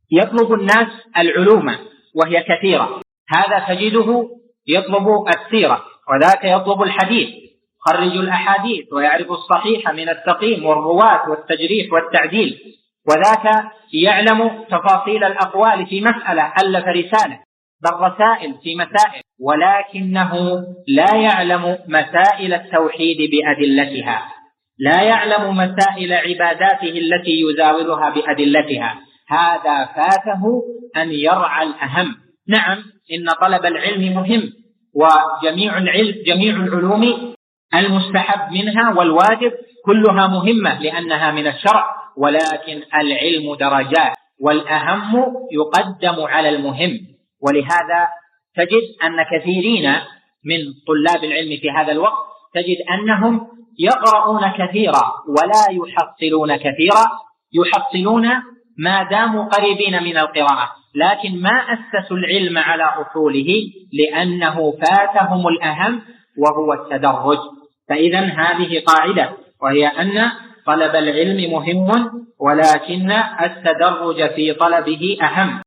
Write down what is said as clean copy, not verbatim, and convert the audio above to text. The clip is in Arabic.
يطلب الناس العلوم وهي كثيرة، هذا تجده يطلب السيرة، وذاك يطلب الحديث، خرج الأحاديث ويعرف الصحيح من السقيم والرواة والتجريح والتعديل، وذاك يعلم تفاصيل الأقوال في مسألة، ألف رسالة، بل رسائل في مسائل، ولكنه لا يعلم مسائل التوحيد بأدلتها، لا يعلم مسائل عباداته التي يزاولها بأدلتها. هذا فاته أن يرعى الأهم. نعم، إن طلب العلم مهم، وجميع العلوم المستحب منها والواجب كلها مهمة لأنها من الشرع، ولكن العلم درجات، والأهم يقدم على المهم. ولهذا تجد أن كثيرين من طلاب العلم في هذا الوقت تجد أنهم يقرؤون كثيرا ولا يحصلون كثيرا، يحصلون ما داموا قريبين من القراءة، لكن ما أسسوا العلم على أصوله لأنه فاتهم الأهم وهو التدرج. فإذا هذه قاعدة، وهي أن طلب العلم مهم، ولكن التدرج في طلبه أهم.